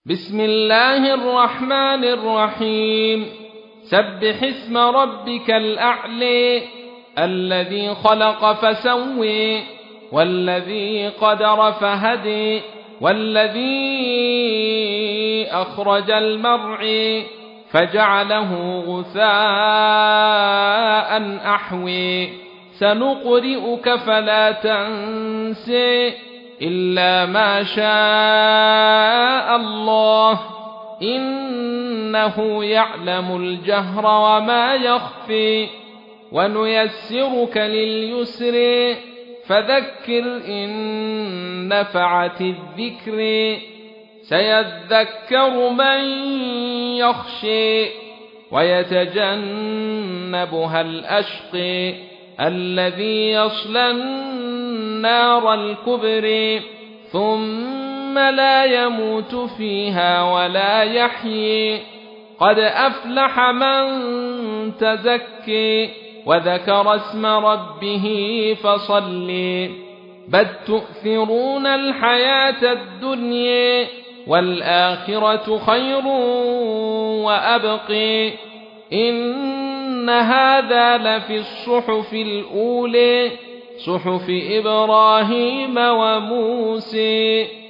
بسم الله الرحمن الرحيم سبح اسم ربك الأعلى الذي خلق فسوى والذي قدر فهدي والذي أخرج المرعى فجعله غثاء أحوى سنقرئك فلا تنسى إلا ما شاء الله إنه يعلم الجهر وما يخفي ونيسرك لليسر فذكر إن نفعت الذكر سيذكر من يخشي ويتجنبها الأشقى الذي يصلى النار الكبرى ثم لا يموت فيها ولا يحيي قد أفلح من تزكى وذكر اسم ربه فصلى بل تؤثرون الحياة الدنيا والآخرة خير وأبقى إن هذا لفي الصحف الأولى صحف إبراهيم وموسى